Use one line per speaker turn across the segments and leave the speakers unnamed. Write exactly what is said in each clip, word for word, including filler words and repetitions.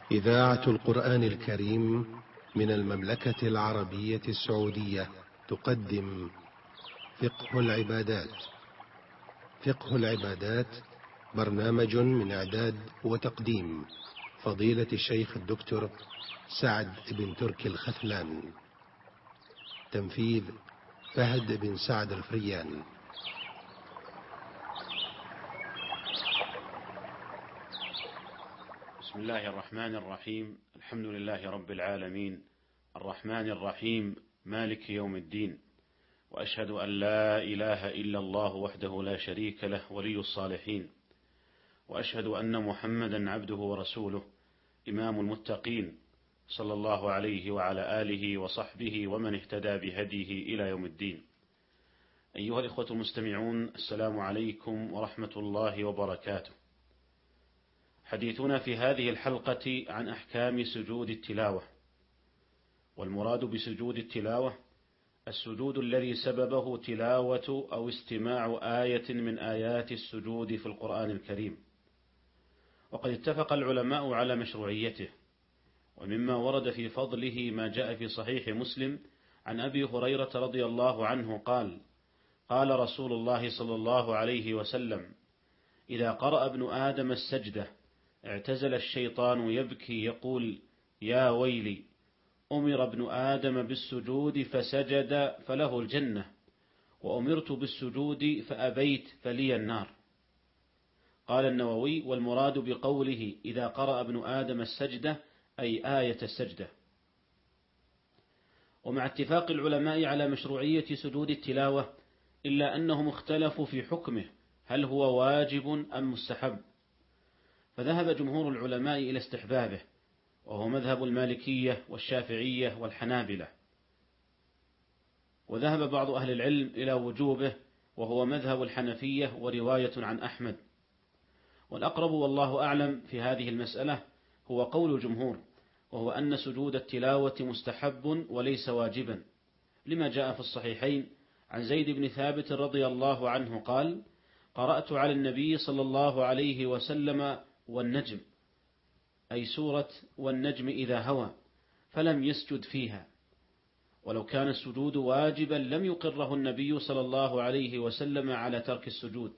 إذاعة القرآن الكريم من المملكة العربية السعودية تقدم فقه العبادات. فقه العبادات برنامج من إعداد وتقديم فضيلة الشيخ الدكتور سعد بن تركي الخثلان. تنفيذ فهد بن سعد الفريان.
بسم الله الرحمن الرحيم. الحمد لله رب العالمين، الرحمن الرحيم، مالك يوم الدين، وأشهد أن لا إله إلا الله وحده لا شريك له ولي الصالحين، وأشهد أن محمدا عبده ورسوله إمام المتقين، صلى الله عليه وعلى آله وصحبه ومن اهتدى بهديه إلى يوم الدين. أيها الإخوة المستمعون، السلام عليكم ورحمة الله وبركاته. حديثنا في هذه الحلقة عن أحكام سجود التلاوة. والمراد بسجود التلاوة السجود الذي سببه تلاوة أو استماع آية من آيات السجود في القرآن الكريم. وقد اتفق العلماء على مشروعيته، ومما ورد في فضله ما جاء في صحيح مسلم عن أبي هريرة رضي الله عنه قال: قال رسول الله صلى الله عليه وسلم: إذا قرأ ابن آدم السجدة اعتزل الشيطان يبكي يقول: يا ويلي، أمر ابن آدم بالسجود فسجد فله الجنة، وأمرت بالسجود فأبيت فلي النار. قال النووي: والمراد بقوله إذا قرأ ابن آدم السجدة أي آية السجدة. ومع اتفاق العلماء على مشروعية سجود التلاوة، إلا أنهم اختلفوا في حكمه، هل هو واجب أم مستحب؟ فذهب جمهور العلماء إلى استحبابه، وهو مذهب المالكية والشافعية والحنابلة. وذهب بعض أهل العلم إلى وجوبه، وهو مذهب الحنفية ورواية عن أحمد. والأقرب والله أعلم في هذه المسألة هو قول الجمهور، وهو أن سجود التلاوة مستحب وليس واجبا، لما جاء في الصحيحين عن زيد بن ثابت رضي الله عنه قال: قرأت على النبي صلى الله عليه وسلم والنجم، أي سورة والنجم إذا هوى، فلم يسجد فيها، ولو كان السجود واجبا لم يقره النبي صلى الله عليه وسلم على ترك السجود.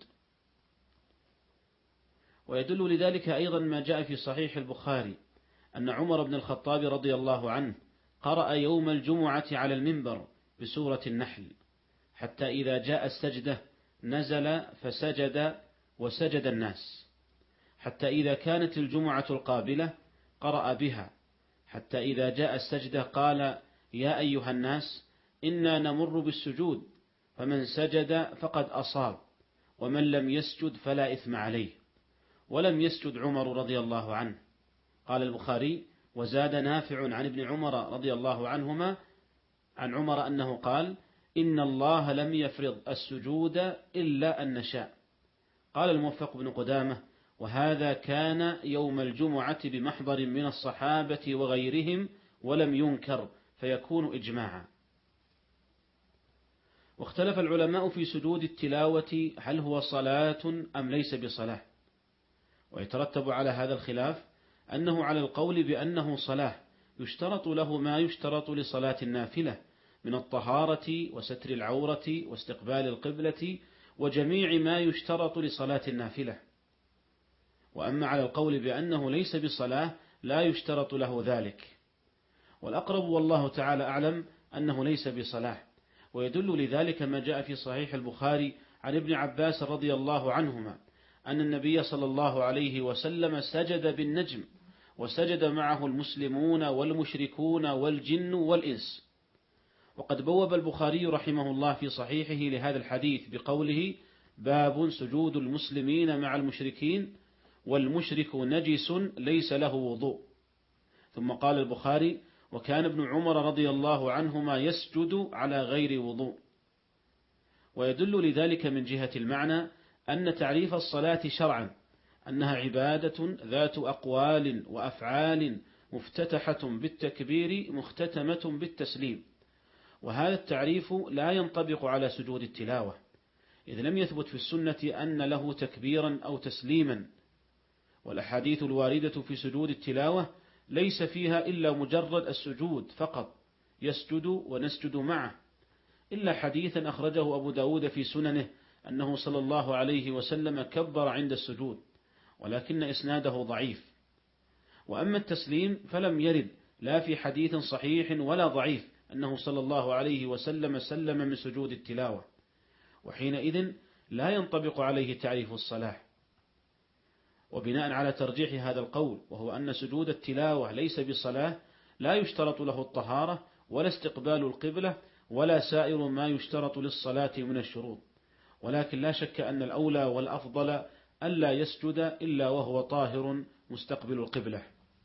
ويدل لذلك أيضا ما جاء في صحيح البخاري أن عمر بن الخطاب رضي الله عنه قرأ يوم الجمعة على المنبر بسورة النحل، حتى إذا جاء السجدة نزل فسجد وسجد الناس، حتى إذا كانت الجمعة القابلة قرأ بها، حتى إذا جاء السجدة قال: يا أيها الناس إنا نمر بالسجود، فمن سجد فقد أصاب، ومن لم يسجد فلا إثم عليه. ولم يسجد عمر رضي الله عنه. قال البخاري: وزاد نافع عن ابن عمر رضي الله عنهما عن عمر أنه قال: إن الله لم يفرض السجود إلا أن نشاء. قال الموفق بن قدامة: وهذا كان يوم الجمعة بمحضر من الصحابة وغيرهم، ولم ينكر، فيكون إجماعا. واختلف العلماء في سجود التلاوة، هل هو صلاة أم ليس بصلاة؟ ويترتب على هذا الخلاف أنه على القول بأنه صلاة يشترط له ما يشترط لصلاة النافلة من الطهارة وستر العورة واستقبال القبلة وجميع ما يشترط لصلاة النافلة. وأما على القول بأنه ليس بصلاة لا يشترط له ذلك. والأقرب والله تعالى أعلم أنه ليس بصلاة، ويدل لذلك ما جاء في صحيح البخاري عن ابن عباس رضي الله عنهما أن النبي صلى الله عليه وسلم سجد بالنجم، وسجد معه المسلمون والمشركون والجن والإنس. وقد بوب البخاري رحمه الله في صحيحه لهذا الحديث بقوله: باب سجود المسلمين مع المشركين، والمشرك نجس ليس له وضوء. ثم قال البخاري: وكان ابن عمر رضي الله عنهما يسجد على غير وضوء. ويدل لذلك من جهة المعنى أن تعريف الصلاة شرعا أنها عبادة ذات أقوال وأفعال مفتتحة بالتكبير مختتمة بالتسليم. وهذا التعريف لا ينطبق على سجود التلاوة، إذ لم يثبت في السنة أن له تكبيرا أو تسليما. والأحاديث الواردة في سجود التلاوة ليس فيها إلا مجرد السجود فقط، يسجد ونسجد معه، إلا حديثا أخرجه أبو داود في سننه أنه صلى الله عليه وسلم كبر عند السجود، ولكن إسناده ضعيف. وأما التسليم فلم يرد لا في حديث صحيح ولا ضعيف أنه صلى الله عليه وسلم سلم من سجود التلاوة، وحينئذ لا ينطبق عليه تعريف الصلاة. وبناء على ترجيح هذا القول، وهو أن سجود التلاوة ليس بصلاة، لا يشترط له الطهارة ولا استقبال القبلة ولا سائر ما يشترط للصلاة من الشروط، ولكن لا شك أن الأولى والأفضل ألا يسجد إلا وهو طاهر مستقبل القبلة.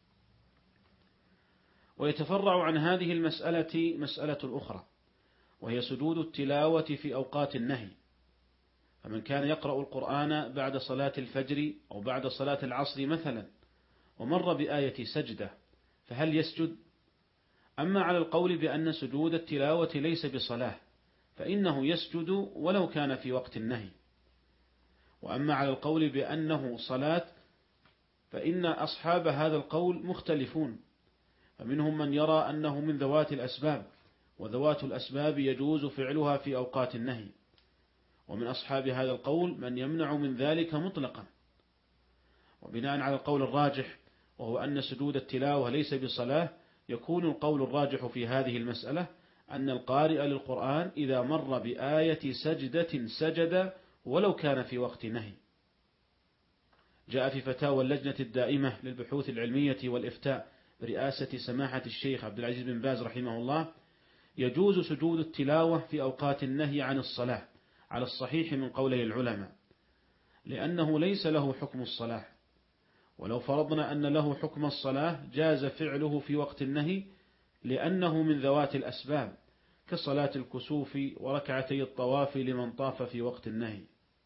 ويتفرع عن هذه المسألة مسألة أخرى، وهي سجود التلاوة في أوقات النهي. فمن كان يقرأ القرآن بعد صلاة الفجر أو بعد صلاة العصر مثلا ومر بآية سجدة، فهل يسجد؟ أما على القول بأن سجود التلاوة ليس بصلاة فإنه يسجد ولو كان في وقت النهي. وأما على القول بأنه صلاة فإن أصحاب هذا القول مختلفون، فمنهم من يرى أنه من ذوات الأسباب، وذوات الأسباب يجوز فعلها في أوقات النهي، ومن أصحاب هذا القول من يمنع من ذلك مطلقا. وبناء على القول الراجح، وهو أن سجود التلاوة ليس بصلاة، يكون القول الراجح في هذه المسألة أن القارئ للقرآن إذا مر بآية سجدة سجد ولو كان في وقت نهي. جاء في فتاوى اللجنة الدائمة للبحوث العلمية والإفتاء برئاسة سماحة الشيخ عبد العزيز بن باز رحمه الله: يجوز سجود التلاوة في أوقات النهي عن الصلاة على الصحيح من قولي العلماء، لأنه ليس له حكم الصلاة. ولو فرضنا أن له حكم الصلاة جاز فعله في وقت النهي، لأنه من ذوات الأسباب، كصلاة الكسوف وركعتي الطواف لمن طاف في وقت النهي.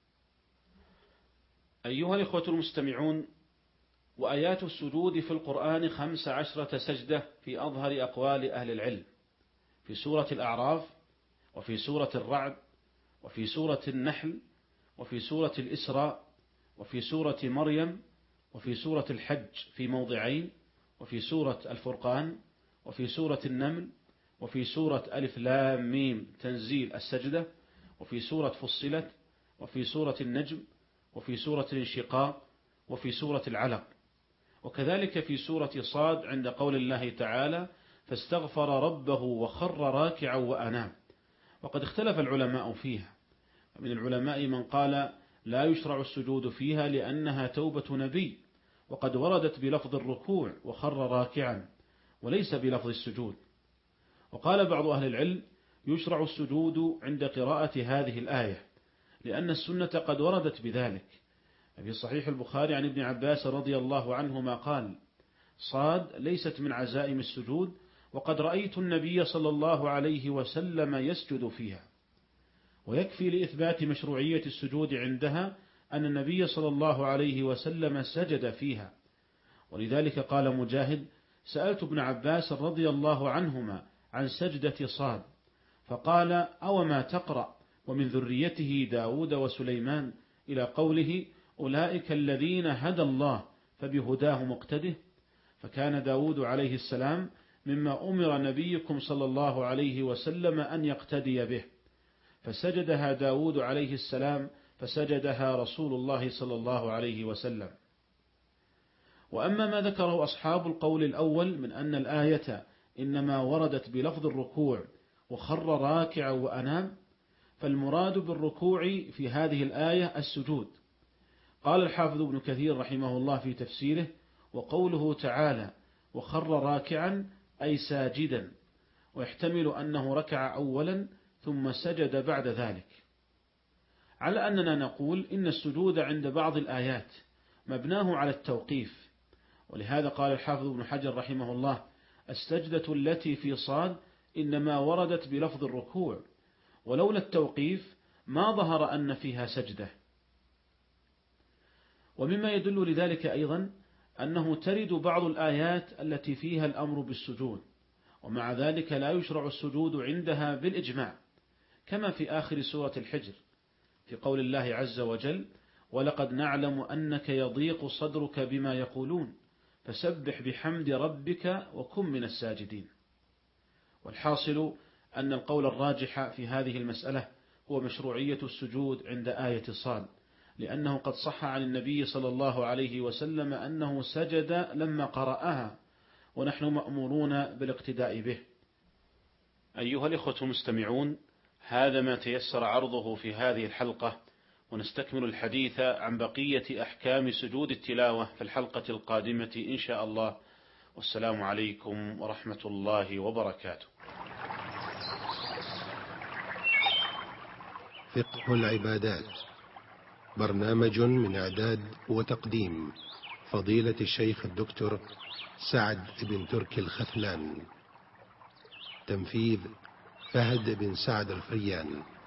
أيها الإخوة المستمعون، وآيات السجود في القرآن خمس عشرة سجدة في أظهر أقوال أهل العلم، في سورة الأعراف، وفي سورة الرعد، وفي سورة النحل، وفي سورة الإسراء، وفي سورة مريم، وفي سورة الحج في موضعين، وفي سورة الفرقان، وفي سورة النمل، وفي سورة ألف لام ميم تنزيل السجدة، وفي سورة فصلت، وفي سورة النجم، وفي سورة الانشقاق، وفي سورة العلق، وكذلك في سورة صاد عند قول الله تعالى: فاستغفر ربه وخر راكعا وأناب. وقد اختلف العلماء فيها، من العلماء من قال لا يشرع السجود فيها لأنها توبة نبي، وقد وردت بلفظ الركوع وخر راكعا وليس بلفظ السجود. وقال بعض أهل العلم يشرع السجود عند قراءة هذه الآية، لأن السنة قد وردت بذلك. في صحيح البخاري عن ابن عباس رضي الله عنهما قال: صاد ليست من عزائم السجود، وقد رأيت النبي صلى الله عليه وسلم يسجد فيها. ويكفي لإثبات مشروعية السجود عندها أن النبي صلى الله عليه وسلم سجد فيها. ولذلك قال مجاهد: سألت ابن عباس رضي الله عنهما عن سجدة صاد، فقال: أو ما تقرأ ومن ذريته داود وسليمان إلى قوله: أولئك الذين هدى الله فبهداه مقتده. فكان داود عليه السلام مما أمر نبيكم صلى الله عليه وسلم أن يقتدي به، فسجدها داود عليه السلام، فسجدها رسول الله صلى الله عليه وسلم. وأما ما ذكره أصحاب القول الأول من أن الآية إنما وردت بلفظ الركوع وخر راكعا وأنام، فالمراد بالركوع في هذه الآية السجود. قال الحافظ ابن كثير رحمه الله في تفسيره: وقوله تعالى وخر راكعا أي ساجدا، ويحتمل أنه ركع أولا ثم سجد بعد ذلك، على أننا نقول إن السجود عند بعض الآيات مبناه على التوقيف. ولهذا قال الحافظ ابن حجر رحمه الله: السجدة التي في صاد إنما وردت بلفظ الركوع، ولولا التوقيف ما ظهر أن فيها سجدة. ومما يدل لذلك أيضا أنه ترد بعض الآيات التي فيها الأمر بالسجود، ومع ذلك لا يشرع السجود عندها بالإجماع، كما في آخر سورة الحجر في قول الله عز وجل: ولقد نعلم أنك يضيق صدرك بما يقولون فسبح بحمد ربك وكن من الساجدين. والحاصل أن القول الراجح في هذه المسألة هو مشروعية السجود عند آية صاد، لأنه قد صح عن النبي صلى الله عليه وسلم أنه سجد لما قرأها، ونحن مأمورون بالاقتداء به. أيها الإخوة المستمعون، هذا ما تيسر عرضه في هذه الحلقة، ونستكمل الحديث عن بقية أحكام سجود التلاوة في الحلقة القادمة إن شاء الله. والسلام عليكم ورحمة الله وبركاته.
فقه العبادات، برنامج من إعداد وتقديم فضيلة الشيخ الدكتور سعد بن تركي الخثلان، تنفيذ فهد بن سعد الفريان.